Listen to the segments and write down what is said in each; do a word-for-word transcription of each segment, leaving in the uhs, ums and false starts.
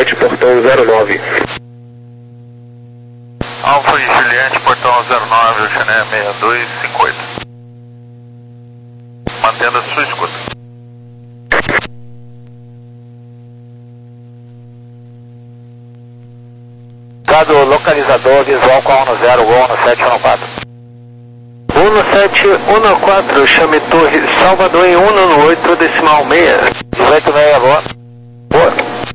Juliette, portão zero nove. Alfa e Juliette, portão zero nove, o Chané seis dois cinco oito. Mantendo a sua escuta. Dado localizador visual com a um zero, Gol no sete um quatro. um sete um quatro, chame Torre Salvador em um no oito decimal seis. dezoito seis, boa. Boa.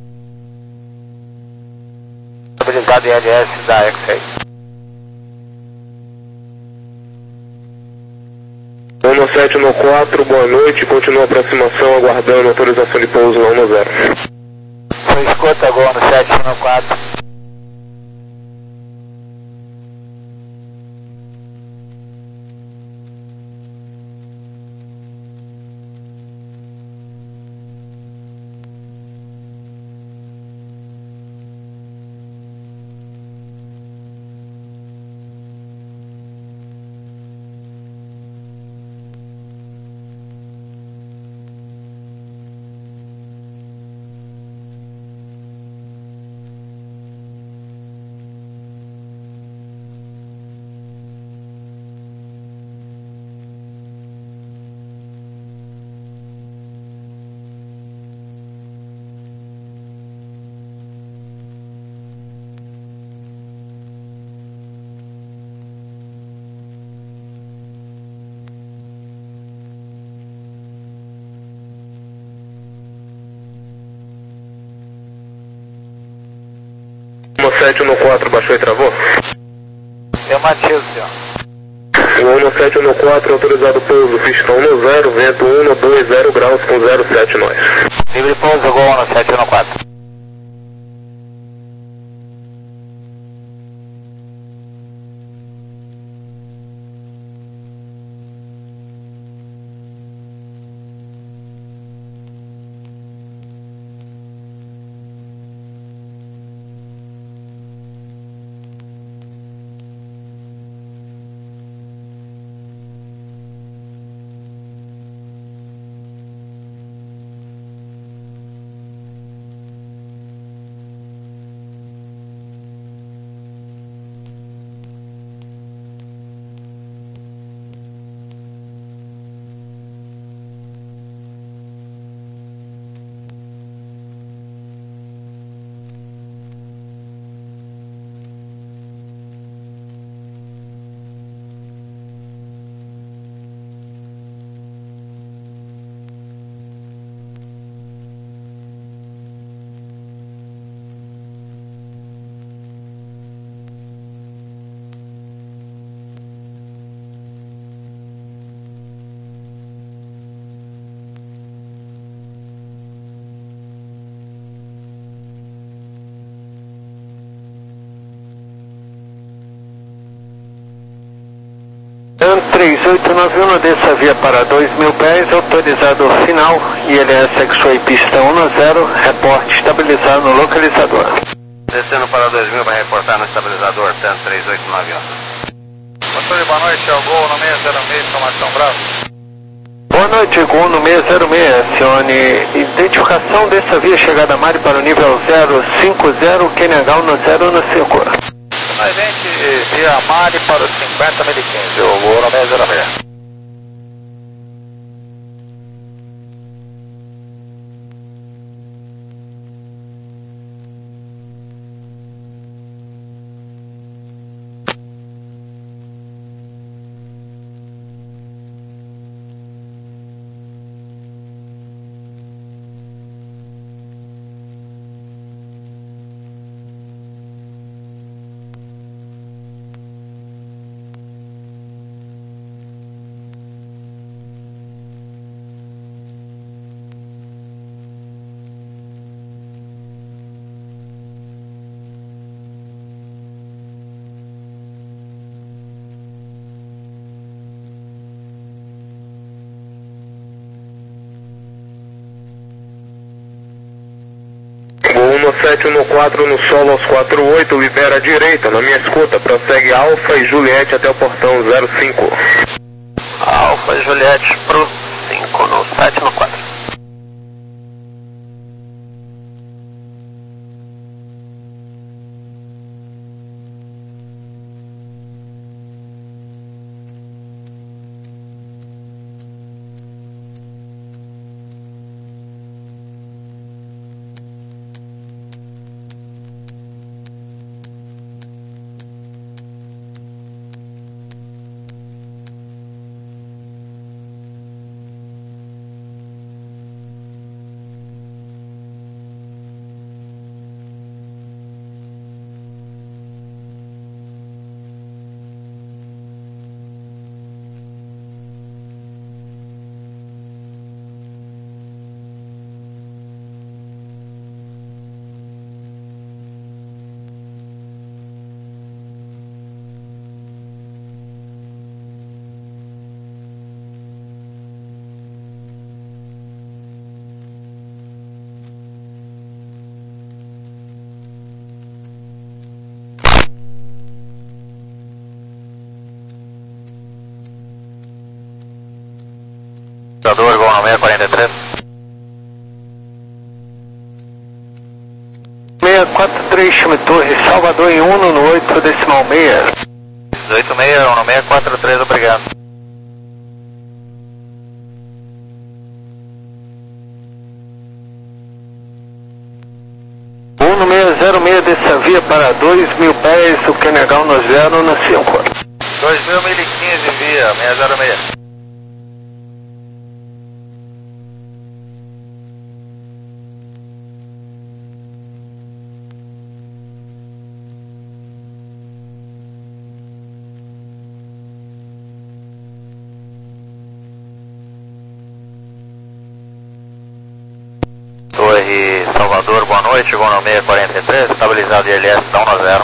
Estabilizado em L S da X seis. um sete um quatro, boa noite, continua a aproximação, aguardando autorização de pouso na um zero. Foi escuta, Gol no sete um quatro. um sete um quatro, baixou e travou? Afirmativo, senhor. um sete um quatro, autorizado pouso, pista um zero, vento um dois zero graus com zero sete nós. Livre pouso, Gol no sete um quatro. três oito nove um, dessa via para dois mil pés, autorizado final, I L S X-Way pista um zero, reporte estabilizado no localizador. Descendo para dois mil para reportar no estabilizador, tanto três oito nove um. Motor, boa noite, é o Gol no seis zero seis, informação Bravo. Boa noite, Gol no seis zero seis, acione identificação dessa via, chegada a Mari para o nível zero cinco zero, Kenegal no zero um cinco. A gente via Mari para os cinquenta mil e quinze, o Gol no seis zero seis. um sete um quatro no solo aos quatro oito, libera a direita, na minha escuta, prossegue Alfa e Juliette até o portão zero cinco. Alfa e Juliette pro cinco no sete no quatro. quarenta e três. seis quatro três, chame Torre, Salvador em Uno no oito decimal meia. dezoito meia, Uno seis quatro três, obrigado. Uno seis zero seis dessa via para dois mil pés, o que é negar no zero no cinco. dois mil, mil e quinze, via seis zero seis. Torre Salvador, boa noite, chegou no seis quarenta e três, estabilizado I L S, dá um a zero.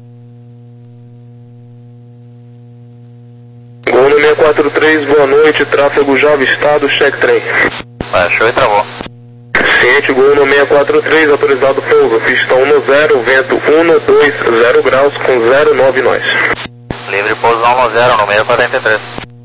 Gol no seis quatro três, boa noite, tráfego já avistado, check trem. Baixou e travou. Ciente, Gol no seis quatro três, autorizado pouso, pista um zero, vento um dois zero graus com zero nove nós. Livre pouso um zero no seis quarenta e três.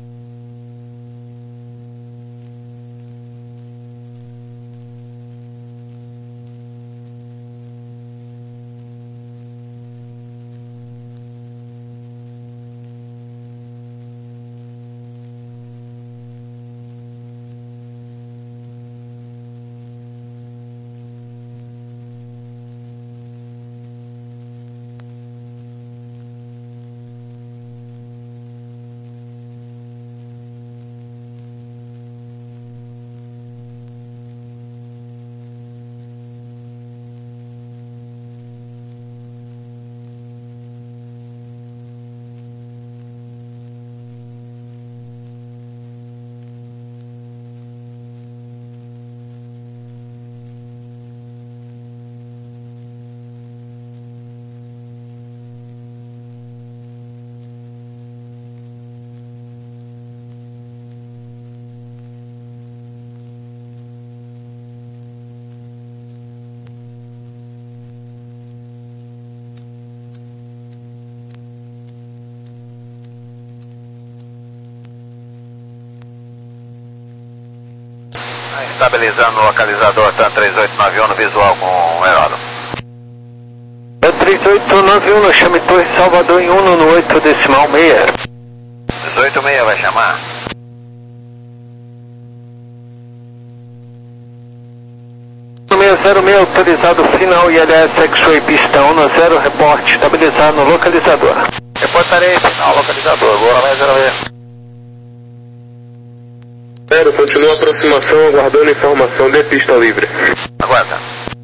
Estabilizando o localizador TAM três oito nove um no visual com o aeródromo. três oito nove um, chame Torre Salvador em Uno no oito decimal meia. dezoito meia vai chamar. seis zero seis, autorizado final I L S X-Ray pista um zero, reporte estabilizado no localizador. Reportarei final localizador, boa seis zero seis. Zero, continua a aproximação, aguardando informação de pista livre. Aguarda.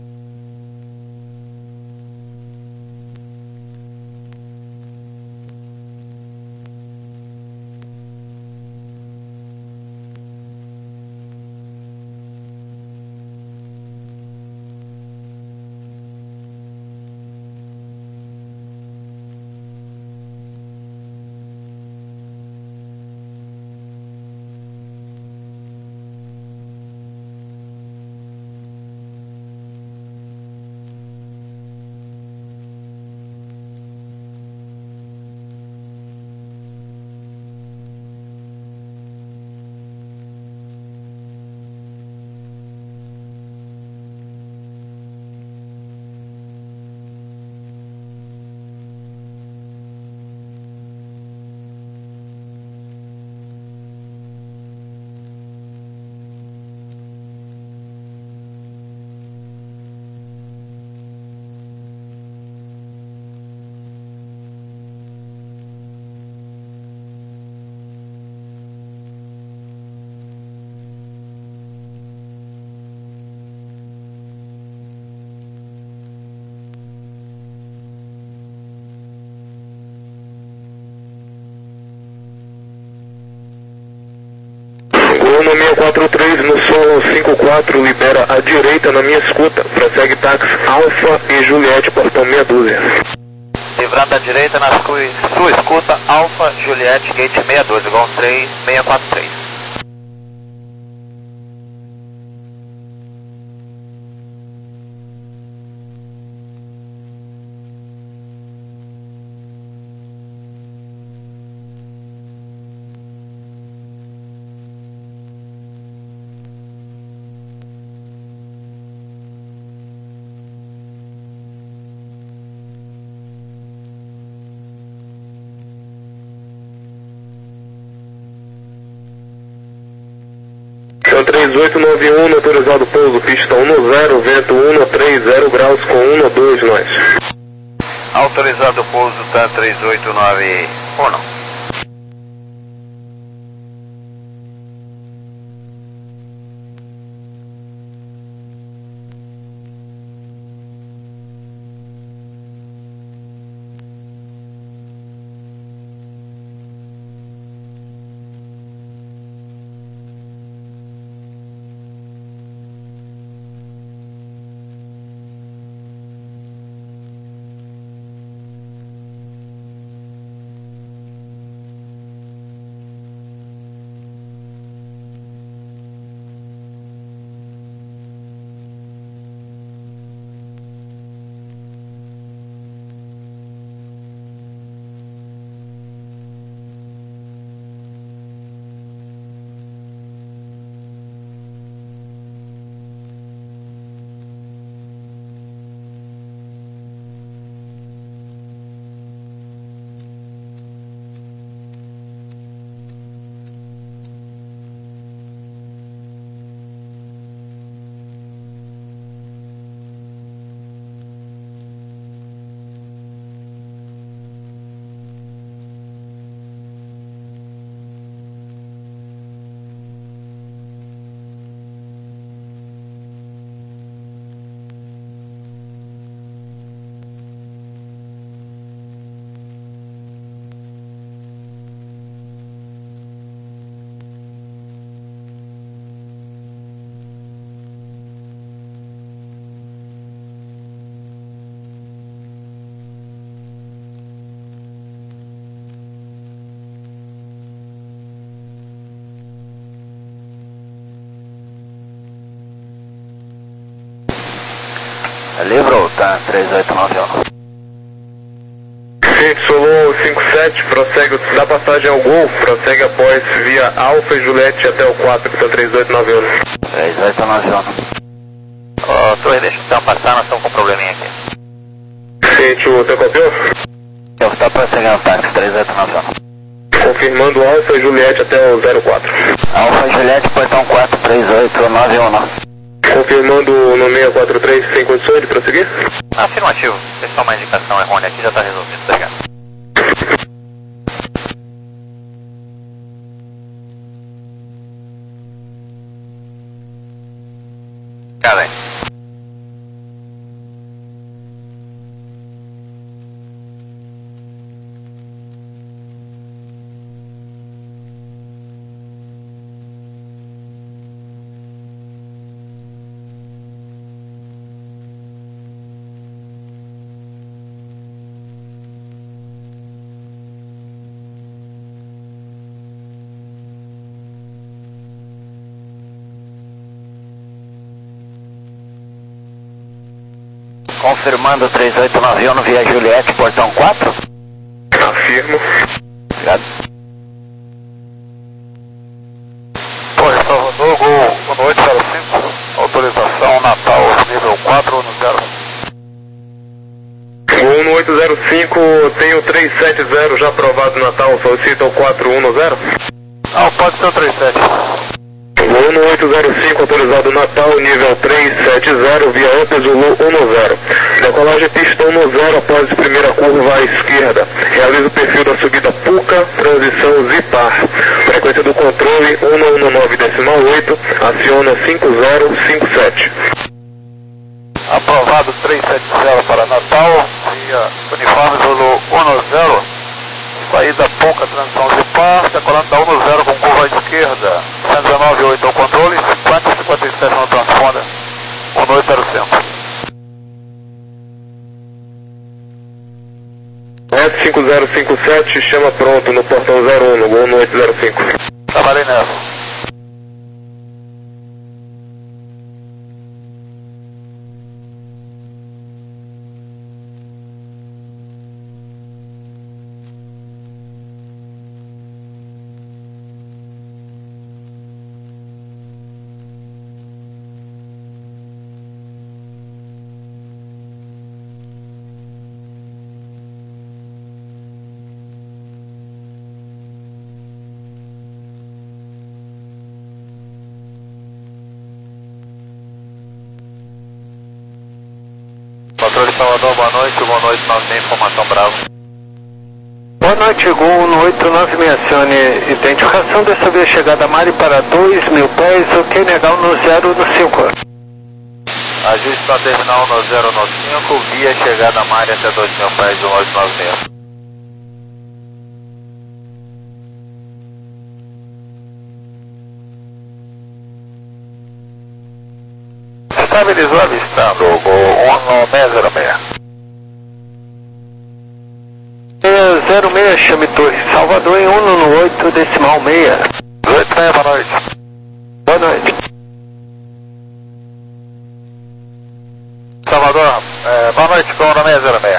Uno seis quatro três no solo cinco quatro, libera à direita na minha escuta, prossegue táxi Alfa e Juliette, portão meia dúzia. Livrando à direita na sua, sua escuta, Alfa, Juliette, gate sessenta e dois, igual três seis quatro três. TAM três oito nove um, autorizado pouso, pista um zero, vento um trinta graus com um dois, nós. Autorizado pouso TAM três oito nove um. Livro, TAM três oito nove um. Gente, Solon cinco sete, prossegue da passagem ao Gol, prossegue após via Alfa e Juliette até o quatro, TAM três oito nove um. três oito nove um. Ô, Torre, deixa o TAM passar, nós estamos com um probleminha aqui. Gente, o teu copiou? Eu estou prosseguindo o táxi três oito nove um. Confirmando Alfa e Juliette até o zero quatro. Alfa Juliette, portão quatro três oito nove um. Confirmando no seis quatro três, sem condições de prosseguir? Afirmativo. Pessoal, uma indicação errônea aqui já está resolvido, obrigado. Cara, Confirmando três oito nove um via Juliette, portão quatro. Afirmo. Obrigado. Torre Salvador, Gol oito zero cinco, autorização Natal, nível quatro no zero. Gol no oito zero cinco, tem o três sete zero já aprovado Natal, solicita o quatro um no zero? Não, pode ser o três sete. Gol no oito zero cinco, autorizado Natal, nível três sete zero, via Amper Zulu um no zero. Decolagem pista um no zero após a primeira curva à esquerda. Realiza o perfil da subida Puca, transição Zipar. Frequência do controle um um nove decimal oito, aciona cinco zero cinco sete. Aprovado três sete zero para Natal, via uniforme Zulu um no zero. Saída pouca, transição de par, decolando da um no zero com curva à esquerda. cento e dezenove oito ao controle, cinquenta e cinquenta e sete no transponder, um oito zero cinco. S cinco zero cinco sete, chama pronto no portão zero um, no Gol no oito zero cinco. Trabalhei nessa. Salvador, boa noite, boa noite, nove seis, informação Bravo. Boa noite, Gol um oito nove seis, acione identificação dessa via chegada Mari para dois mil pés, ok, legal no zero no cinco. Ajuste para terminal no zero no cinco, via chegada Mari até dois mil pés, um oito nove seis. Estabilizou avistando o um seis zero seis. zero seis, chame Torre Salvador em um no oito, decimal seis. oito seis, boa noite. Boa noite. Salvador, é, boa noite com o um seis zero seis.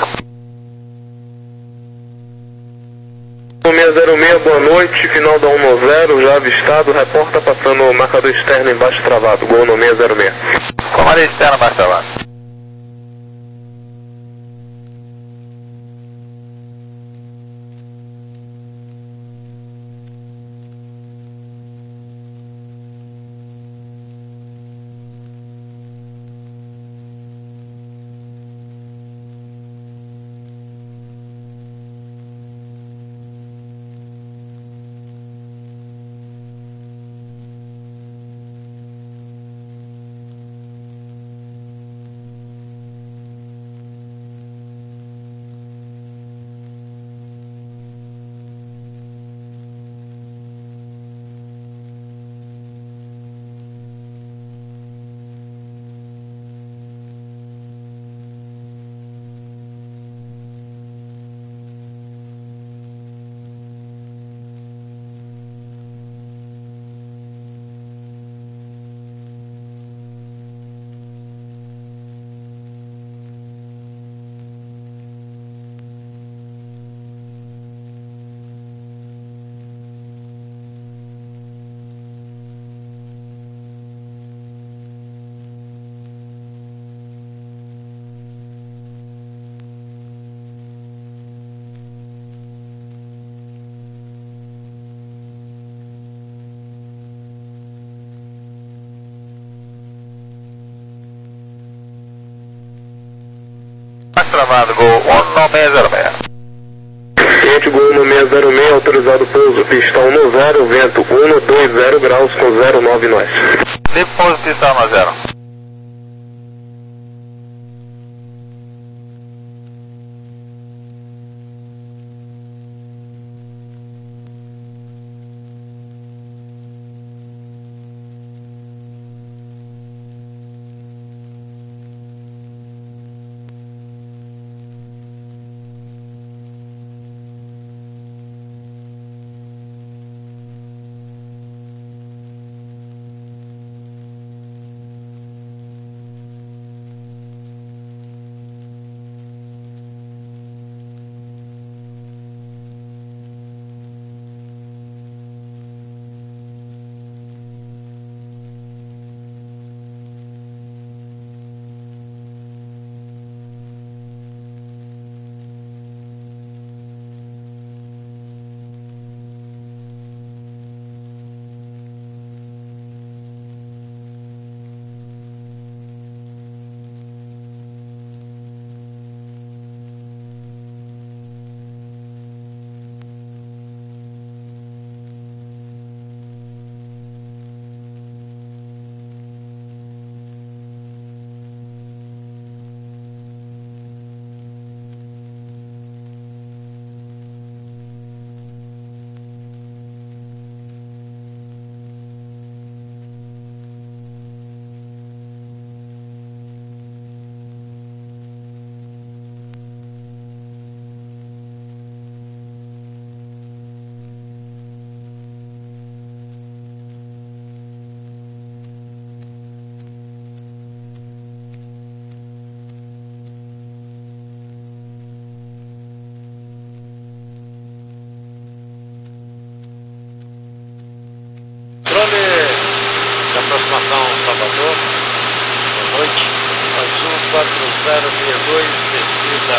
um seis zero seis, boa noite, final da um zero, já avistado, reporta passando o marcador externo embaixo travado, gol no seis zero seis. Com a maré externa embaixo travado. Travado, gol um seis zero seis. Cliente gol no seis zero seis, autorizado pouso, pista um no zero, vento um dois zero graus com zero nove nós. Livre pouso, pista um no zero. aproximação Salvador, boa noite, Azul quatro zero seis dois, descida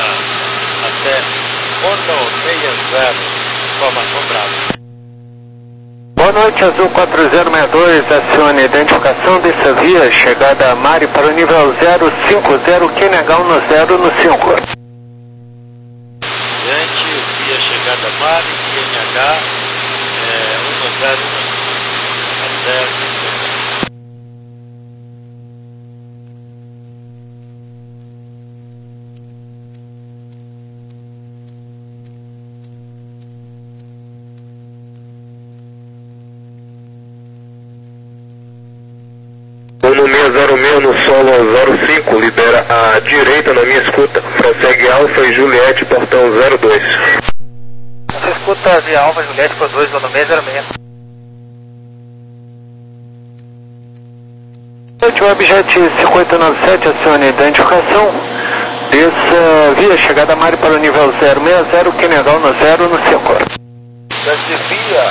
até Hotel seis zero, informação Bravo. Boa noite, Azul quatro zero seis dois, acione identificação dessa via, chegada a Mari para o nível zero cinco zero, Q N H um no zero no cinco. Diante, via chegada a Mari, Q N H é, um no zero no cinco, até cinquenta. No seis zero seis no solo zero cinco, libera a direita na minha escuta. Prossegue Alfa e Juliette, portão zero dois. Você escuta via Alfa e Juliette por dois, no seis zero seis. Webjet cinco oito nove sete, acione identificação dessa via, chegada a Mari para o nível zero seis zero, Q N H um no zero no cinco. Dessa via,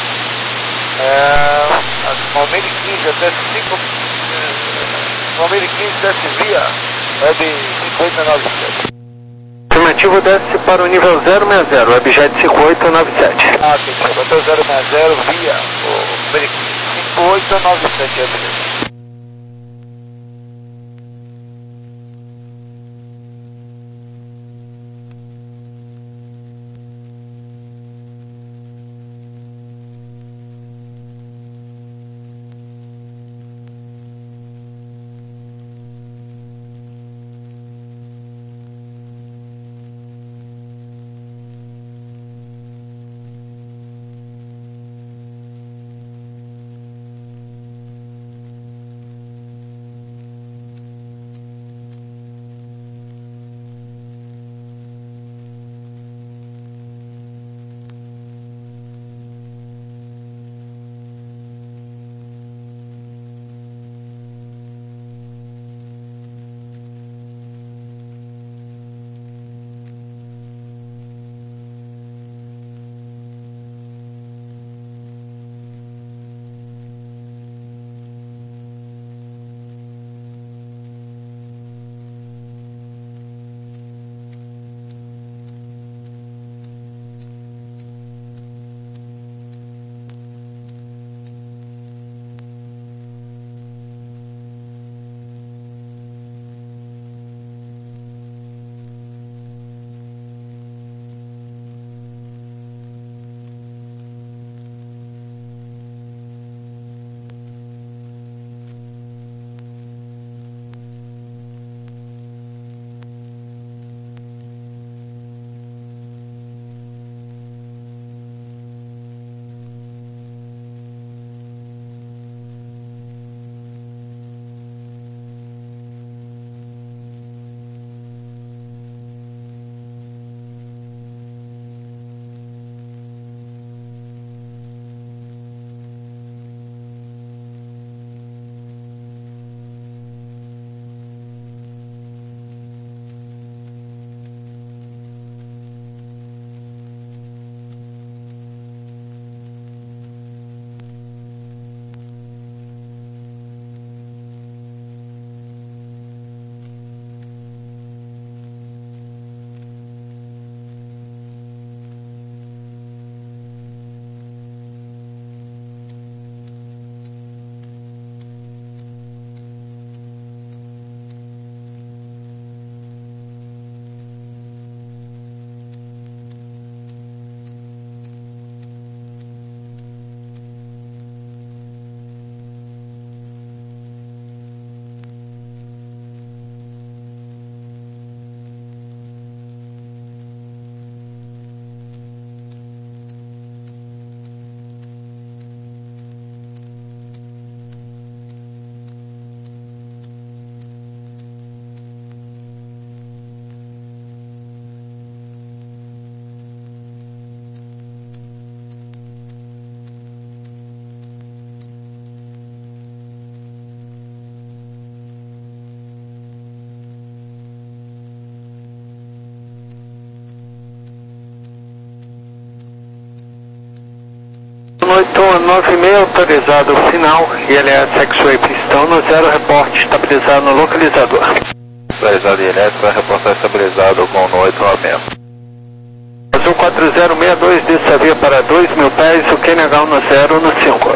é, Palmeira quinze até cinco, Palmeira quinze dessa via é de cinco oito nove sete. Afirmativo, desce para o nível zero seis zero, Webjet cinco oito nove sete. Ah, que chegou até o zero seis zero via o Palmeira quinze, cinco oito nove sete, é beleza. oito nove seis autorizado final, I L S X-Ray pistão no zero, reporte estabilizado no localizador. Localizado I L S, vai reportar estabilizado com no oito nove seis. Azul quatro zero seis dois, dessa via para dois mil pés, o Q N H um no zero no cinco.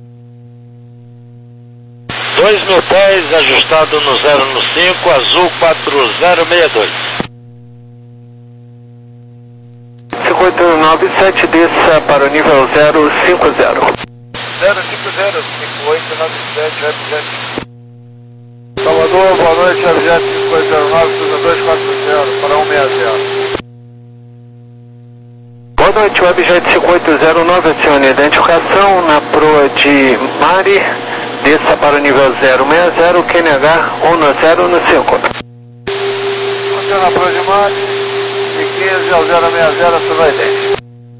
dois mil pés, ajustado no zero no cinco, azul quatro zero seis dois. cinco oito nove sete, desça para o nível zero cinco zero. zero cinco zero, cinco oito nove sete, Webjet. Salvador, boa noite, Webjet cinco oito zero nove, dois quatro zero, para um seis zero. Boa noite, Webjet cinco oito zero nove, acione identificação na proa de Mari, desça para o nível zero seis zero, Q N H um no zero no cinco. Você na proa de Mari, de quinze ao zero seis zero, sua idêntica.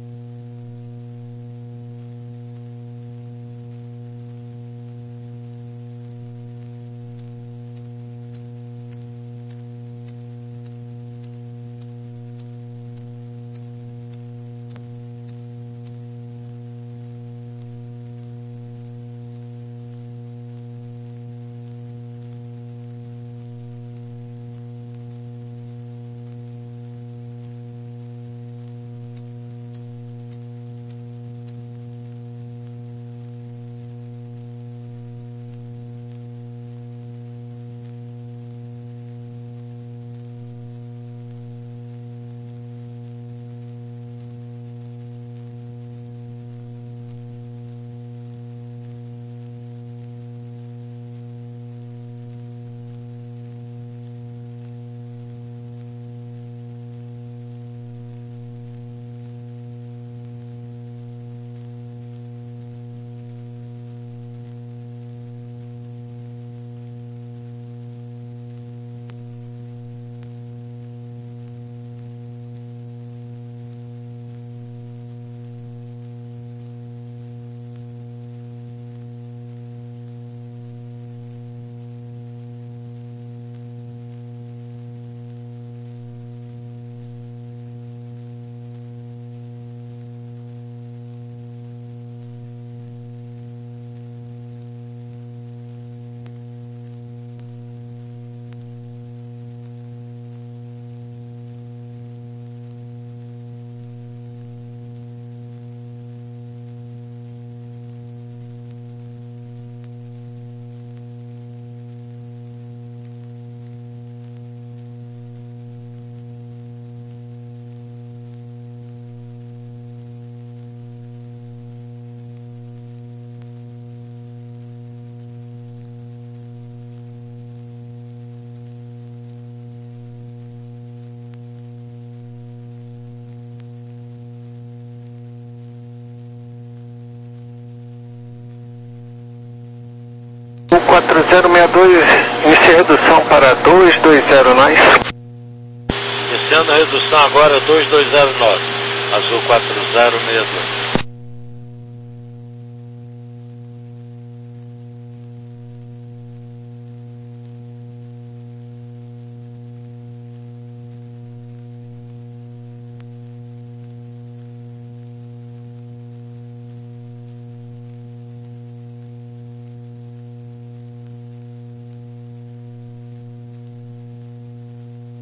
quatro zero seis dois, inicia redução para dois dois zero nove. Iniciando a redução agora dois dois zero nove, azul quatro zero seis dois.